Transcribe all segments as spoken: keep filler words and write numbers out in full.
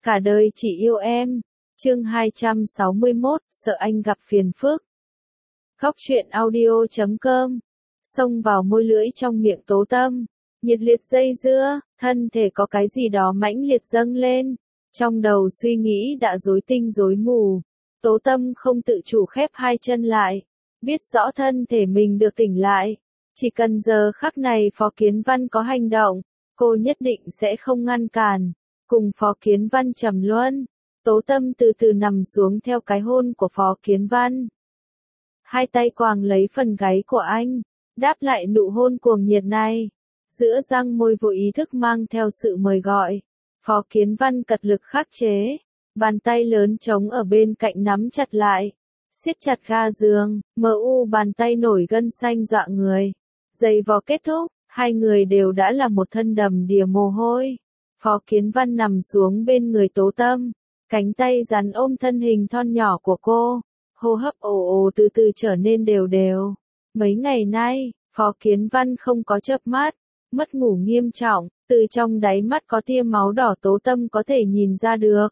Cả đời chỉ yêu em. Chương hai trăm sáu mươi mốt, sợ anh gặp phiền phức. Góc truyện audio chấm com. Xông vào môi lưỡi trong miệng Tố Tâm. Nhiệt liệt dây dưa, thân thể có cái gì đó mãnh liệt dâng lên. Trong đầu suy nghĩ đã rối tinh rối mù. Tố Tâm không tự chủ khép hai chân lại. Biết rõ thân thể mình được tỉnh lại. Chỉ cần giờ khắc này Phó Kiến Văn có hành động, cô nhất định sẽ không ngăn cản. Cùng Phó Kiến Văn trầm luân. Tố Tâm từ từ nằm xuống theo cái hôn của Phó Kiến Văn. Hai tay quàng lấy phần gáy của anh, đáp lại nụ hôn cuồng nhiệt này. Giữa răng môi vô ý thức mang theo sự mời gọi. Phó Kiến Văn cật lực khắc chế. Bàn tay lớn trống ở bên cạnh nắm chặt lại. Siết chặt ga giường, mờ u bàn tay nổi gân xanh dọa người. Giày vò kết thúc, hai người đều đã là một thân đầm đìa mồ hôi. Phó Kiến Văn nằm xuống bên người Tố Tâm. Cánh tay rắn ôm thân hình thon nhỏ của cô. Hô hấp ồ ồ từ từ trở nên đều đều. Mấy ngày nay, Phó Kiến Văn không có chớp mắt. Mất ngủ nghiêm trọng, từ trong đáy mắt có tia máu đỏ Tố Tâm có thể nhìn ra được.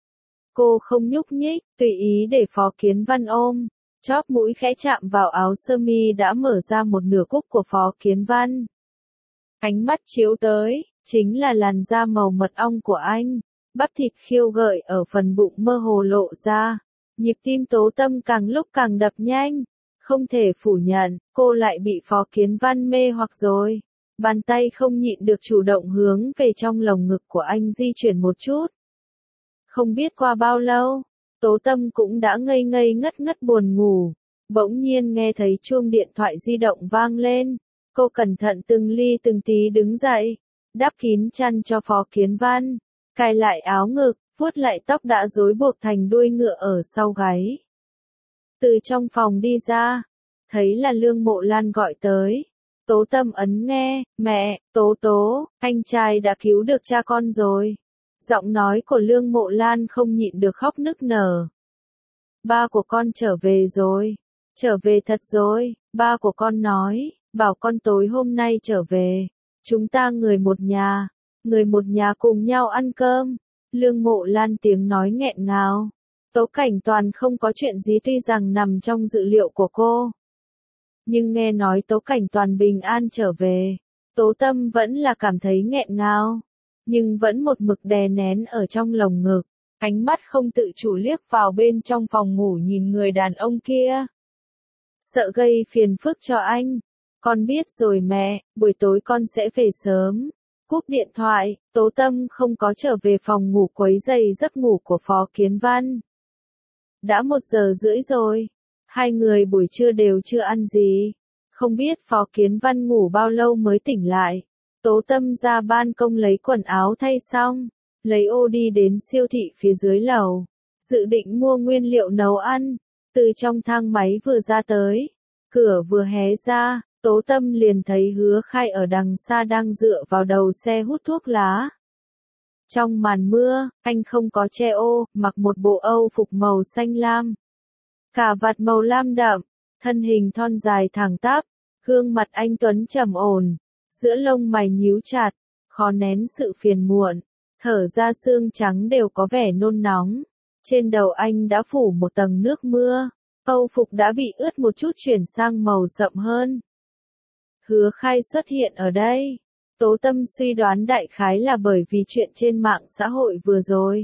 Cô không nhúc nhích, tùy ý để Phó Kiến Văn ôm. Chóp mũi khẽ chạm vào áo sơ mi đã mở ra một nửa cúc của Phó Kiến Văn. Ánh mắt chiếu tới, chính là làn da màu mật ong của anh. Bắp thịt khiêu gợi ở phần bụng mơ hồ lộ ra. Nhịp tim Tố Tâm càng lúc càng đập nhanh. Không thể phủ nhận, cô lại bị Phó Kiến Văn mê hoặc rồi. Bàn tay không nhịn được chủ động hướng về trong lồng ngực của anh di chuyển một chút. Không biết qua bao lâu, Tố Tâm cũng đã ngây ngây ngất ngất buồn ngủ. Bỗng nhiên nghe thấy chuông điện thoại di động vang lên. Cô cẩn thận từng ly từng tí đứng dậy. Đắp kín chăn cho Phó Kiến Văn. Cài lại áo ngực, vuốt lại tóc đã rối buộc thành đuôi ngựa ở sau gáy. Từ trong phòng đi ra, thấy là Lương Mộ Lan gọi tới. Tố Tâm ấn nghe, mẹ, Tố Tố, anh trai đã cứu được cha con rồi. Giọng nói của Lương Mộ Lan không nhịn được khóc nức nở. Ba của con trở về rồi, trở về thật rồi, ba của con nói, bảo con tối hôm nay trở về. Chúng ta người một nhà, người một nhà cùng nhau ăn cơm. Lương Mộ Lan tiếng nói nghẹn ngào. Tố Cảnh Toàn không có chuyện gì tuy rằng nằm trong dự liệu của cô. Nhưng nghe nói Tố Cảnh Toàn bình an trở về, Tố Tâm vẫn là cảm thấy nghẹn ngào. Nhưng vẫn một mực đè nén ở trong lồng ngực. Ánh mắt không tự chủ liếc vào bên trong phòng ngủ nhìn người đàn ông kia. Sợ gây phiền phức cho anh. Con biết rồi mẹ, buổi tối con sẽ về sớm. Cúp điện thoại, Tố Tâm không có trở về phòng ngủ quấy rầy giấc ngủ của Phó Kiến Văn. Đã một giờ rưỡi rồi. Hai người buổi trưa đều chưa ăn gì. Không biết Phó Kiến Văn ngủ bao lâu mới tỉnh lại. Tố Tâm ra ban công lấy quần áo thay xong. Lấy ô đi đến siêu thị phía dưới lầu. Dự định mua nguyên liệu nấu ăn. Từ trong thang máy vừa ra tới. Cửa vừa hé ra. Tố Tâm liền thấy Hứa Khai ở đằng xa đang dựa vào đầu xe hút thuốc lá. Trong màn mưa, anh không có che ô, mặc một bộ âu phục màu xanh lam. Cà vạt màu lam đậm, thân hình thon dài thẳng tắp, gương mặt anh tuấn trầm ổn, giữa lông mày nhíu chặt, khó nén sự phiền muộn, thở ra xương trắng đều có vẻ nôn nóng. Trên đầu anh đã phủ một tầng nước mưa, âu phục đã bị ướt một chút chuyển sang màu sậm hơn. Hứa Khai xuất hiện ở đây. Tố Tâm suy đoán đại khái là bởi vì chuyện trên mạng xã hội vừa rồi.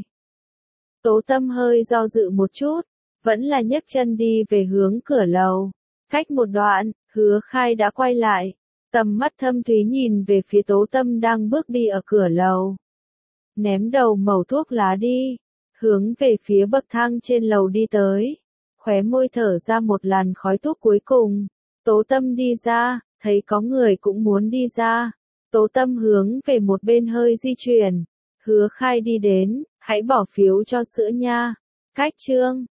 Tố Tâm hơi do dự một chút, vẫn là nhấc chân đi về hướng cửa lầu. Cách một đoạn, Hứa Khai đã quay lại, tầm mắt thâm thúy nhìn về phía Tố Tâm đang bước đi ở cửa lầu. Ném đầu mẩu thuốc lá đi, hướng về phía bậc thang trên lầu đi tới. Khóe môi thở ra một làn khói thuốc cuối cùng. Tố Tâm đi ra, thấy có người cũng muốn đi ra. Tố Tâm hướng về một bên hơi di chuyển. Hứa Khai đi đến, hãy bỏ phiếu cho sữa nha. Cách chương